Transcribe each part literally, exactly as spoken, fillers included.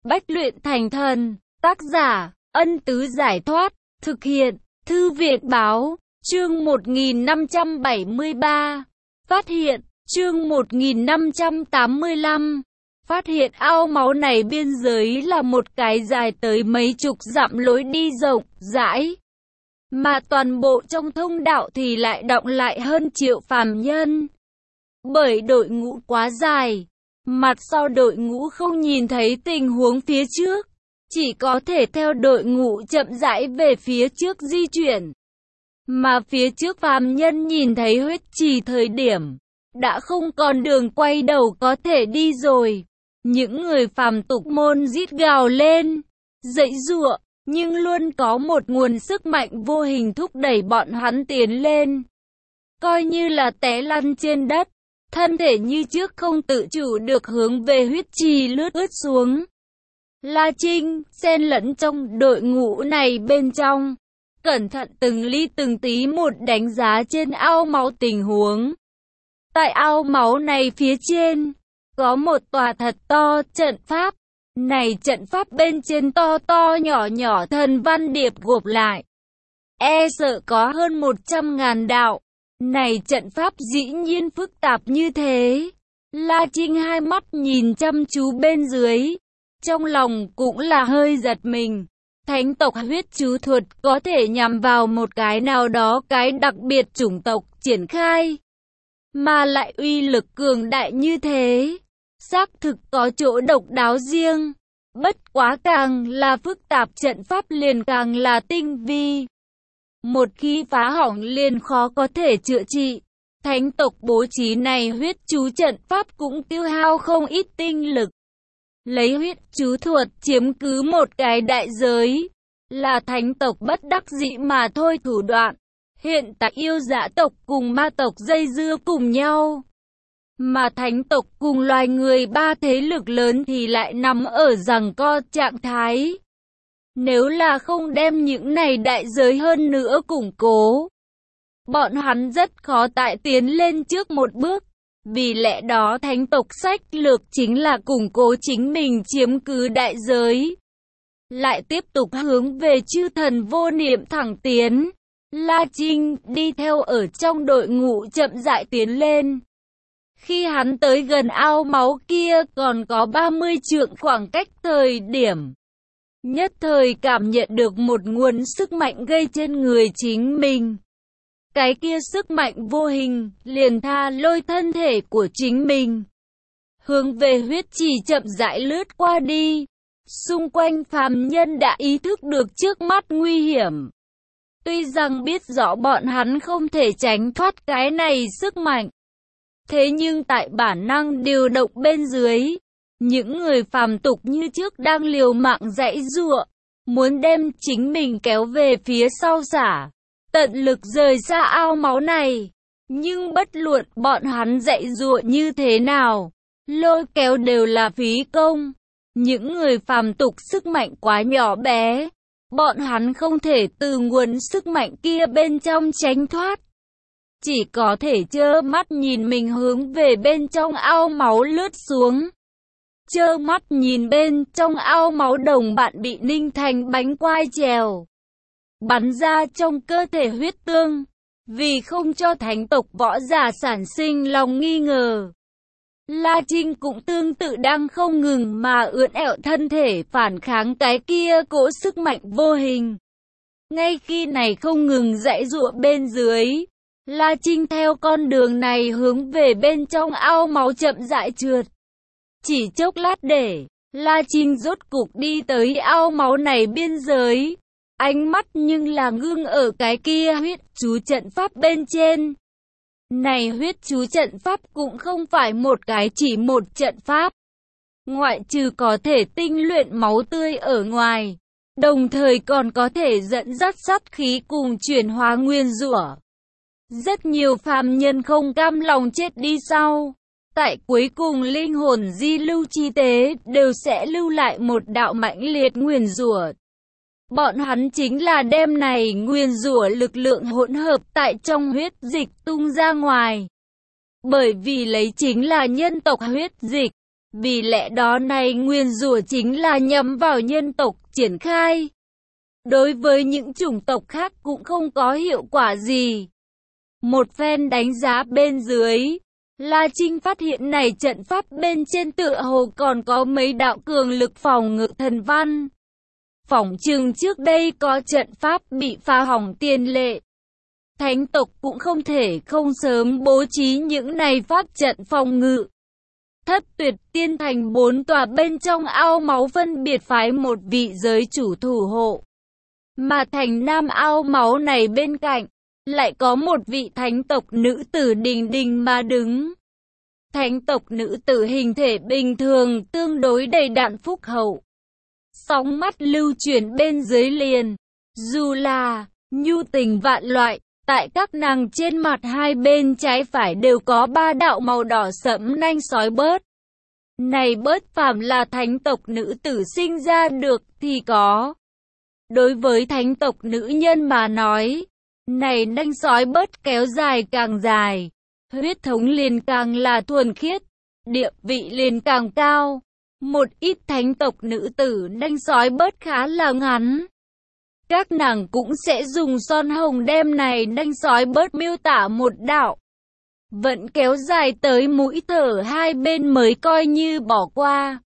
Bách luyện thành thần. Tác giả, Ân Tứ Giải Thoát. Thực hiện, Thư viện Báo. Chương một nghìn năm trăm bảy mươi ba. Phát hiện, chương một nghìn năm trăm tám mươi lăm. Phát hiện ao máu này biên giới là một cái dài tới mấy chục dặm lối đi rộng, rãi. Mà toàn bộ trong thông đạo thì lại đọng lại hơn triệu phàm nhân. Bởi đội ngũ quá dài, mặt sau đội ngũ không nhìn thấy tình huống phía trước, chỉ có thể theo đội ngũ chậm rãi về phía trước di chuyển. Mà phía trước phàm nhân nhìn thấy huyết trì thời điểm, đã không còn đường quay đầu có thể đi rồi. Những người phàm tục môn rít gào lên, giãy giụa, nhưng luôn có một nguồn sức mạnh vô hình thúc đẩy bọn hắn tiến lên. Coi như là té lăn trên đất, thân thể như trước không tự chủ được hướng về huyết trì lướt ướt xuống. La Trinh, xen lẫn trong đội ngũ này bên trong, cẩn thận từng ly từng tí một đánh giá trên ao máu tình huống. Tại ao máu này phía trên, có một tòa thật to trận pháp. Này trận pháp bên trên to to nhỏ nhỏ thần văn điệp gộp lại, e sợ có hơn một trăm ngàn đạo. Này trận pháp dĩ nhiên phức tạp như thế. La Trinh hai mắt nhìn chăm chú bên dưới, trong lòng cũng là hơi giật mình. Thánh tộc huyết chú thuật có thể nhằm vào một cái nào đó cái đặc biệt chủng tộc triển khai, mà lại uy lực cường đại như thế, xác thực có chỗ độc đáo riêng. Bất quá càng là phức tạp trận pháp liền càng là tinh vi. Một khi phá hỏng liền khó có thể chữa trị. Thánh tộc bố trí này huyết chú trận pháp cũng tiêu hao không ít tinh lực. Lấy huyết chú thuật chiếm cứ một cái đại giới, là thánh tộc bất đắc dĩ mà thôi thủ đoạn. Hiện tại yêu dã tộc cùng ma tộc dây dưa cùng nhau, mà thánh tộc cùng loài người ba thế lực lớn thì lại nằm ở giằng co trạng thái. Nếu là không đem những này đại giới hơn nữa củng cố, bọn hắn rất khó tại tiến lên trước một bước. Vì lẽ đó thánh tộc sách lược chính là củng cố chính mình chiếm cứ đại giới, lại tiếp tục hướng về chư thần vô niệm thẳng tiến. La Trinh đi theo ở trong đội ngũ chậm rãi tiến lên. Khi hắn tới gần ao máu kia còn có ba mươi trượng khoảng cách thời điểm, nhất thời cảm nhận được một nguồn sức mạnh gây trên người chính mình. Cái kia sức mạnh vô hình liền tha lôi thân thể của chính mình, hướng về huyết trì chậm rãi lướt qua đi. Xung quanh phàm nhân đã ý thức được trước mắt nguy hiểm. Tuy rằng biết rõ bọn hắn không thể tránh thoát cái này sức mạnh, thế nhưng tại bản năng điều động bên dưới, những người phàm tục như trước đang liều mạng giãy giụa, muốn đem chính mình kéo về phía sau xả, tận lực rời xa ao máu này. Nhưng bất luận bọn hắn giãy giụa như thế nào, lôi kéo đều là phí công. Những người phàm tục sức mạnh quá nhỏ bé, bọn hắn không thể từ nguồn sức mạnh kia bên trong tránh thoát. Chỉ có thể trơ mắt nhìn mình hướng về bên trong ao máu lướt xuống. Trơ mắt nhìn bên trong ao máu đồng bạn bị ninh thành bánh quai trèo, bắn ra trong cơ thể huyết tương. Vì không cho thánh tộc võ giả sản sinh lòng nghi ngờ, La Trinh cũng tương tự đang không ngừng mà ưỡn ẹo thân thể phản kháng cái kia cỗ sức mạnh vô hình. Ngay khi này không ngừng giãy giụa bên dưới, La Trinh theo con đường này hướng về bên trong ao máu chậm rãi trượt. Chỉ chốc lát để, La Trinh rốt cục đi tới ao máu này biên giới. Ánh mắt nhưng là ngưng ở cái kia huyết chú trận pháp bên trên. Này huyết chú trận pháp cũng không phải một cái chỉ một trận pháp. Ngoại trừ có thể tinh luyện máu tươi ở ngoài, đồng thời còn có thể dẫn dắt sát khí cùng chuyển hóa nguyên rủa. Rất nhiều phàm nhân không cam lòng chết đi sau, tại cuối cùng linh hồn di lưu chi tế đều sẽ lưu lại một đạo mãnh liệt nguyền rủa. Bọn hắn chính là đem này nguyền rủa lực lượng hỗn hợp tại trong huyết dịch tung ra ngoài. Bởi vì lấy chính là nhân tộc huyết dịch, Vì lẽ đó này nguyền rủa chính là nhắm vào nhân tộc triển khai. Đối với những chủng tộc khác cũng không có hiệu quả gì. Một phen đánh giá bên dưới, La Trinh phát hiện này trận pháp bên trên tựa hồ còn có mấy đạo cường lực phòng ngự thần văn. Phỏng chừng trước đây có trận pháp bị phá hỏng tiền lệ. Thánh tộc cũng không thể không sớm bố trí những này pháp trận phòng ngự. Thất Tuyệt Tiên Thành bốn tòa bên trong ao máu phân biệt phái một vị giới chủ thủ hộ. Mà thành nam ao máu này bên cạnh, lại có một vị thánh tộc nữ tử đình đình mà đứng. Thánh tộc nữ tử hình thể bình thường tương đối đầy đặn phúc hậu. Sóng mắt lưu chuyển bên dưới liền, dù là nhu tình vạn loại, tại các nàng trên mặt hai bên trái phải đều có ba đạo màu đỏ sẫm nanh sói bớt. Này bớt phàm là thánh tộc nữ tử sinh ra được thì có. Đối với thánh tộc nữ nhân mà nói, này nanh sói bớt kéo dài càng dài, huyết thống liền càng là thuần khiết, địa vị liền càng cao. Một ít thánh tộc nữ tử nanh sói bớt khá là ngắn. Các nàng cũng sẽ dùng son hồng đem này nanh sói bớt miêu tả một đạo. Vẫn kéo dài tới mũi thở hai bên mới coi như bỏ qua.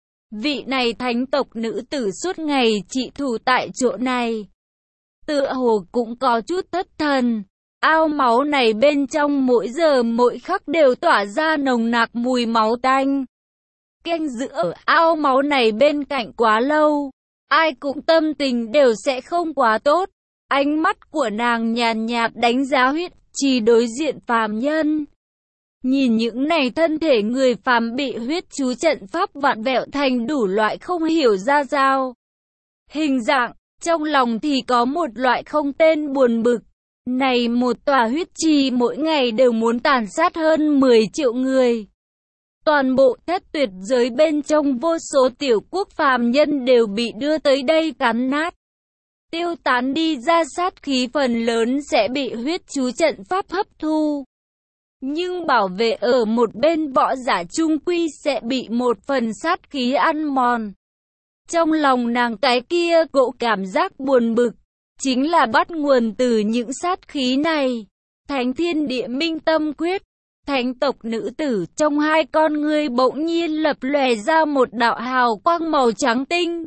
Vị này thánh tộc nữ tử suốt ngày trị thủ tại chỗ này. Tựa hồ cũng có chút thất thần. Ao máu này bên trong mỗi giờ mỗi khắc đều tỏa ra nồng nặc mùi máu tanh. Canh giữ ở ao máu này bên cạnh quá lâu, ai cũng tâm tình đều sẽ không quá tốt. Ánh mắt của nàng nhàn nhạt đánh giá huyết trì đối diện phàm nhân. Nhìn những này thân thể người phàm bị huyết chú trận pháp vặn vẹo thành đủ loại không hiểu ra sao hình dạng, trong lòng thì có một loại không tên buồn bực. Này một tòa huyết trì mỗi ngày đều muốn tàn sát hơn mười triệu người. Toàn bộ Thất Tuyệt giới bên trong vô số tiểu quốc phàm nhân đều bị đưa tới đây cắn nát. Tiêu tán đi ra sát khí phần lớn sẽ bị huyết chú trận pháp hấp thu. Nhưng bảo vệ ở một bên võ giả trung quy sẽ bị một phần sát khí ăn mòn. Trong lòng nàng cái kia cỗ cảm giác buồn bực, chính là bắt nguồn từ những sát khí này. Thánh Thiên Địa Minh Tâm Quyết, thánh tộc nữ tử trong hai con ngươi bỗng nhiên lập lòe ra một đạo hào quang màu trắng tinh.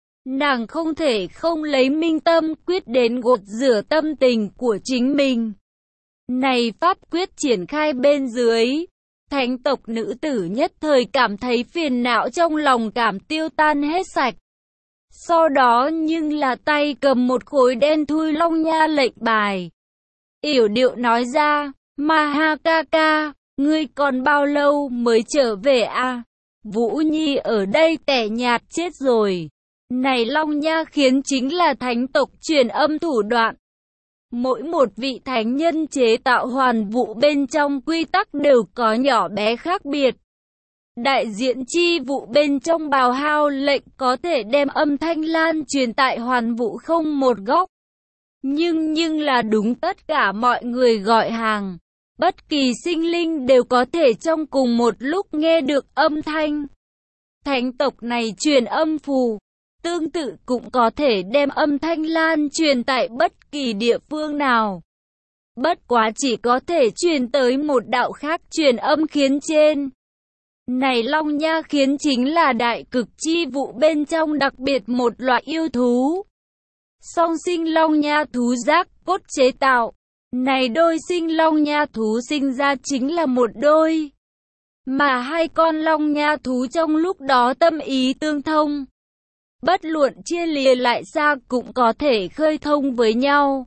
Nàng không thể không lấy Minh Tâm Quyết đến gột rửa tâm tình của chính mình. Này pháp quyết triển khai bên dưới, thánh tộc nữ tử nhất thời cảm thấy phiền não trong lòng cảm tiêu tan hết sạch. Sau đó nhưng là tay cầm một khối đen thui long nha lệnh bài. Yểu điệu nói ra, Ma Ha ca ca, ngươi còn bao lâu mới trở về à? Vũ Nhi ở đây tẻ nhạt chết rồi. Này long nha khiến chính là thánh tộc truyền âm thủ đoạn. Mỗi một vị thánh nhân chế tạo hoàn vũ bên trong quy tắc đều có nhỏ bé khác biệt. Đại diện chi vụ bên trong bào hao lệnh có thể đem âm thanh lan truyền tại hoàn vũ không một góc. Nhưng nhưng là đúng tất cả mọi người gọi hàng. Bất kỳ sinh linh đều có thể trong cùng một lúc nghe được âm thanh. Thánh tộc này truyền âm phù, tương tự cũng có thể đem âm thanh lan truyền tại bất kỳ địa phương nào. Bất quá chỉ có thể truyền tới một đạo khác truyền âm khiến trên. Này long nha khiến chính là đại cực chi vụ bên trong đặc biệt một loại yêu thú. Song sinh long nha thú giác cốt chế tạo. Này đôi sinh long nha thú sinh ra chính là một đôi. Mà hai con long nha thú trong lúc đó tâm ý tương thông. Bất luận chia lìa lại xa cũng có thể khơi thông với nhau.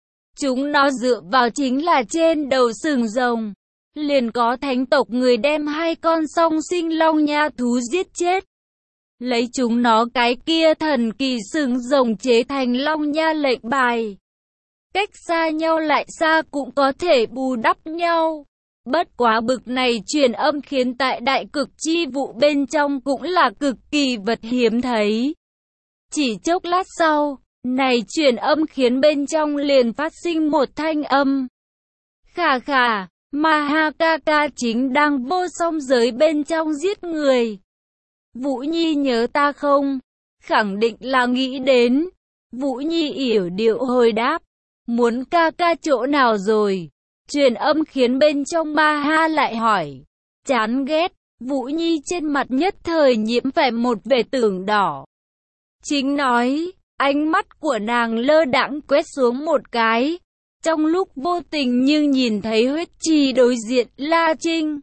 Chúng nó dựa vào chính là trên đầu sừng rồng. Liền có thánh tộc người đem hai con song sinh long nha thú giết chết. Lấy chúng nó cái kia thần kỳ sừng rồng chế thành long nha lệnh bài. Cách xa nhau lại xa cũng có thể bù đắp nhau. Bất quá bực này truyền âm khiến tại đại cực chi vụ bên trong cũng là cực kỳ vật hiếm thấy. Chỉ chốc lát sau, này truyền âm khiến bên trong liền phát sinh một thanh âm. Khà khà, Mahakaka chính đang vô song giới bên trong giết người. Vũ Nhi nhớ ta không? Khẳng định là nghĩ đến. Vũ Nhi yểu điệu hồi đáp. Muốn ca ca chỗ nào rồi? Truyền âm khiến bên trong Maha lại hỏi. Chán ghét. Vũ Nhi trên mặt nhất thời nhiễm vẻ một vẻ tưởng đỏ. Chính nói, ánh mắt của nàng lơ đãng quét xuống một cái. Trong lúc vô tình nhưng nhìn thấy huyết trì đối diện La Trinh.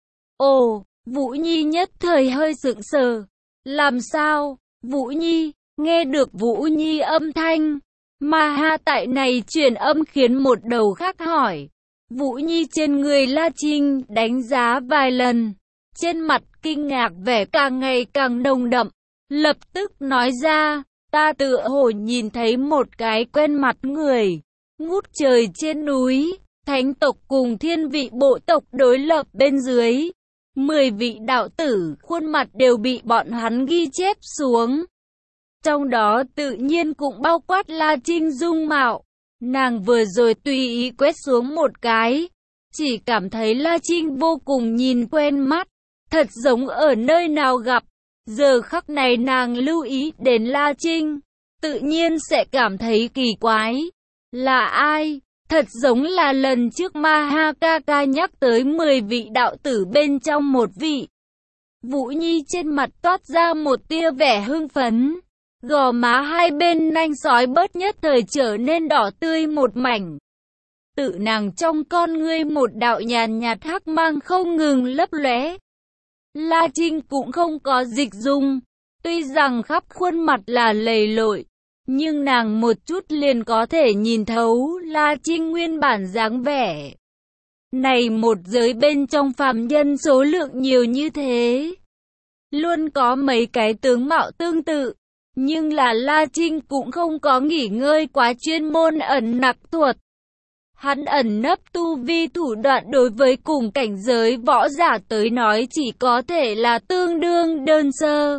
Ồ, Vũ Nhi nhất thời hơi sững sờ. Làm sao? Vũ Nhi, nghe được Vũ Nhi âm thanh. Maha tại này truyền âm khiến một đầu khác hỏi. Vũ Nhi trên người La Trinh đánh giá vài lần. Trên mặt kinh ngạc vẻ càng ngày càng nồng đậm. Lập tức nói ra, ta tựa hồ nhìn thấy một cái quen mặt người. Ngút trời trên núi, thánh tộc cùng thiên vị bộ tộc đối lập bên dưới. Mười vị đạo tử, khuôn mặt đều bị bọn hắn ghi chép xuống. Trong đó tự nhiên cũng bao quát La Trinh dung mạo. Nàng vừa rồi tùy ý quét xuống một cái. Chỉ cảm thấy La Trinh vô cùng nhìn quen mắt. Thật giống ở nơi nào gặp. Giờ khắc này nàng lưu ý đến La Trinh. Tự nhiên sẽ cảm thấy kỳ quái. Là ai? Thật giống là lần trước Mahakaka nhắc tới mười vị đạo tử bên trong một vị. Vũ Nhi trên mặt toát ra một tia vẻ hưng phấn. Gò má hai bên nanh sói bớt nhất thời trở nên đỏ tươi một mảnh. Tự nàng trong con ngươi một đạo nhàn nhạt hắc mang không ngừng lấp lóe. La Trinh cũng không có dịch dung. Tuy rằng khắp khuôn mặt là lầy lội. Nhưng nàng một chút liền có thể nhìn thấu La Trinh nguyên bản dáng vẻ. Này một giới bên trong phàm nhân số lượng nhiều như thế. Luôn có mấy cái tướng mạo tương tự. Nhưng là La Trinh cũng không có nghỉ ngơi quá chuyên môn ẩn nặc thuật. Hắn ẩn nấp tu vi thủ đoạn đối với cùng cảnh giới võ giả tới nói chỉ có thể là tương đương đơn sơ.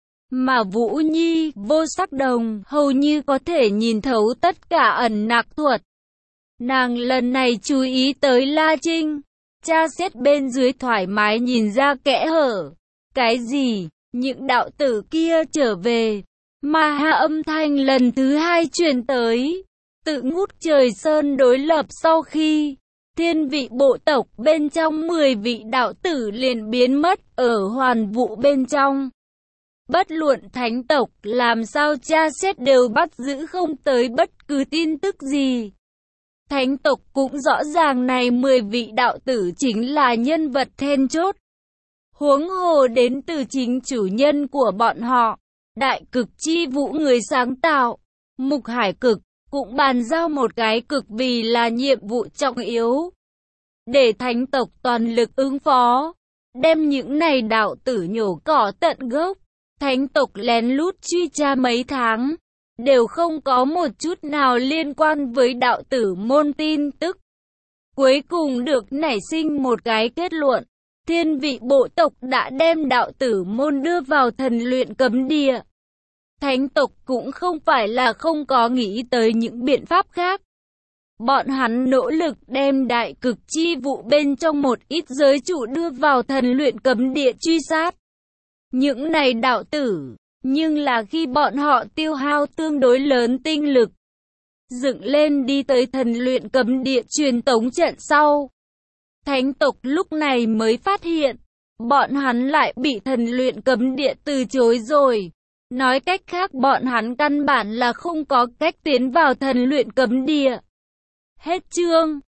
Mà Vũ Nhi, vô sắc đồng, hầu như có thể nhìn thấu tất cả ẩn nặc thuật. Nàng lần này chú ý tới La Trinh. Tra xét bên dưới thoải mái nhìn ra kẽ hở. Cái gì? Những đạo tử kia trở về. Maha âm thanh lần thứ hai truyền tới. Tự ngút trời sơn đối lập sau khi thiên vị bộ tộc bên trong mười vị đạo tử liền biến mất ở hoàn vũ bên trong. Bất luận thánh tộc làm sao tra xét đều bắt giữ không tới bất cứ tin tức gì. Thánh tộc cũng rõ ràng này mười vị đạo tử chính là nhân vật then chốt. Huống hồ đến từ chính chủ nhân của bọn họ, đại cực chi vũ người sáng tạo, Mục Hải Cực, cũng bàn giao một cái cực vì là nhiệm vụ trọng yếu. Để thánh tộc toàn lực ứng phó, đem những này đạo tử nhổ cỏ tận gốc. Thánh tộc lén lút truy tra mấy tháng, đều không có một chút nào liên quan với đạo tử môn tin tức. Cuối cùng được nảy sinh một cái kết luận, thiên vị bộ tộc đã đem đạo tử môn đưa vào thần luyện cấm địa. Thánh tộc cũng không phải là không có nghĩ tới những biện pháp khác. Bọn hắn nỗ lực đem đại cực chi vụ bên trong một ít giới chủ đưa vào thần luyện cấm địa truy sát. Những này đạo tử, nhưng là khi bọn họ tiêu hao tương đối lớn tinh lực, dựng lên đi tới thần luyện cấm địa truyền tống trận sau. Thánh tộc lúc này mới phát hiện, bọn hắn lại bị thần luyện cấm địa từ chối rồi. Nói cách khác bọn hắn căn bản là không có cách tiến vào thần luyện cấm địa. Hết chương.